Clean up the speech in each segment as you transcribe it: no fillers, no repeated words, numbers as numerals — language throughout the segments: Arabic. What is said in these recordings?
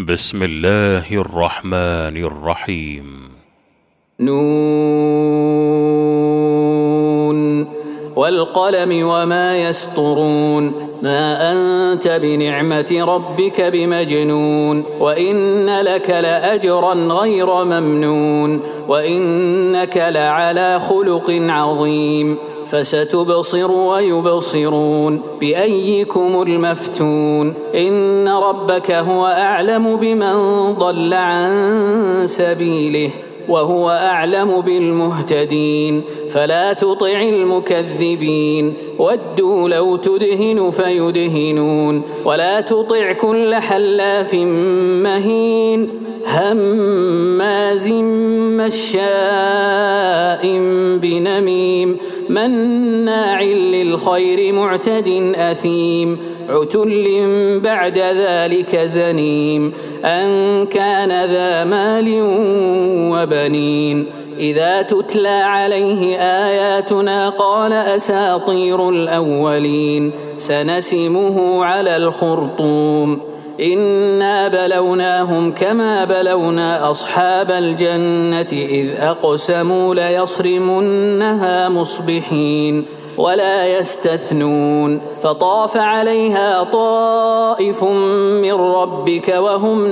بسم الله الرحمن الرحيم. نون والقلم وما يسطرون ما أنت بنعمة ربك بمجنون وإن لك لأجرا غير ممنون وإنك لعلى خلق عظيم فستبصر ويبصرون بأيكم المفتون إن ربك هو أعلم بمن ضل عن سبيله وهو أعلم بالمهتدين فلا تطع المكذبين ودوا لو تدهن فيدهنون ولا تطع كل حلاف مهين هماز مشاء بنميم مناع للخير معتد أثيم عتل بعد ذلك زنيم أن كان ذا مال وبنين إذا تتلى عليه آياتنا قال أساطير الأولين سنسمه على الخرطوم إنا بلوناهم كما بلونا أصحاب الجنة إذ أقسموا ليصرمنها مصبحين ولا يستثنون فطاف عليها طائف من ربك وهم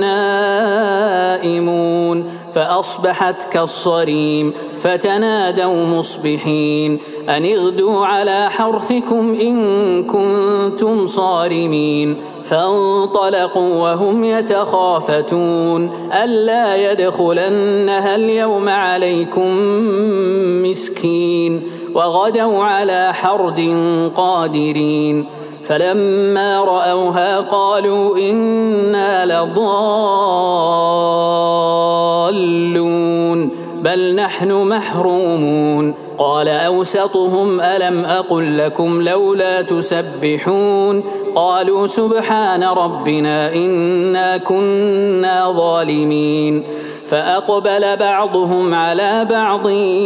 نائمون فأصبحت كالصريم فتنادوا مصبحين أن اغدوا على حرثكم إن كنتم صارمين فانطلقوا وهم يتخافتون ألا يدخلنها اليوم عليكم مسكين وغدوا على حرد قادرين فلما رأوها قالوا إنا لضالون بل نحن محرومون قال أوسطهم ألم أقل لكم لولا تسبحون قالوا سبحان ربنا إنا كنا ظالمين فأقبل بعضهم على بعض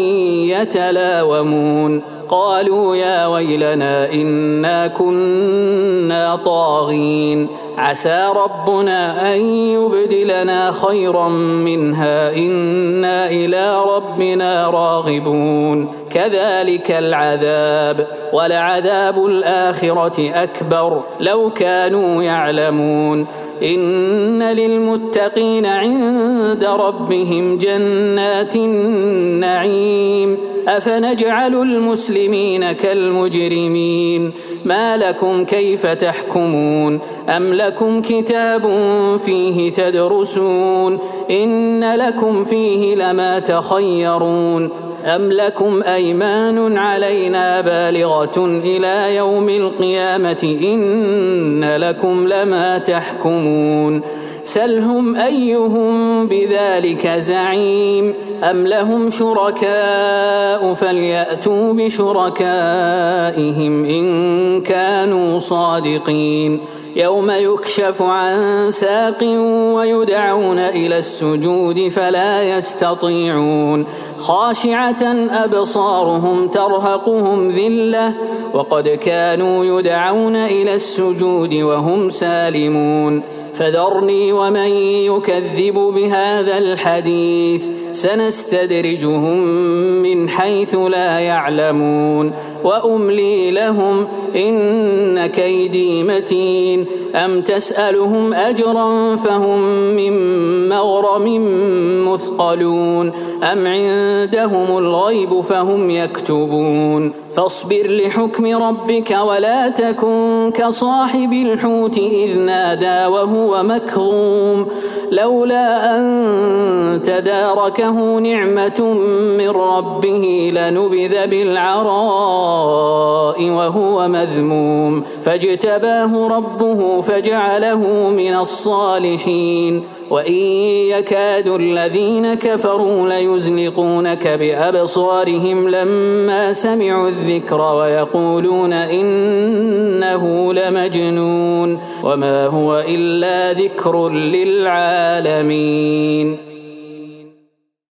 يتلاومون قالوا يا ويلنا إنا كنا طاغين عسى ربنا أن يبدلنا خيرا منها إنا إلى ربنا راغبون كذلك العذاب ولعذاب الآخرة أكبر لو كانوا يعلمون إن للمتقين عند ربهم جنات النعيم أفنجعل المسلمين كالمجرمين ما لكم كيف تحكمون أم لكم كتاب فيه تدرسون إن لكم فيه لما تخيرون أم لكم أيمان علينا بالغة إلى يوم القيامة إن لكم لما تحكمون سلهم أيهم بذلك زعيم أم لهم شركاء فليأتوا بشركائهم إن كانوا صادقين يوم يكشف عن ساق ويدعون إلى السجود فلا يستطيعون خاشعة أبصارهم ترهقهم ذلة وقد كانوا يدعون إلى السجود وهم سالمون فذرني ومن يكذب بهذا الحديث سنستدرجهم من حيث لا يعلمون وأملي لهم إن كيدي متين أم تسألهم أجرا فهم من مغرم مثقلون أم عندهم الغيب فهم يكتبون فاصبر لحكم ربك ولا تكن كصاحب الحوت إذ نادى وهو مكظوم لولا أن تداركه نعمة من ربه لنبذ بالعراء وهو مذموم فاجتباه ربه فجعله من الصالحين وإن يكاد الذين كفروا ليزلقونك بأبصارهم لما سمعوا الذكر ويقولون إنه لمجنون وما هو إلا ذكر للعالمين.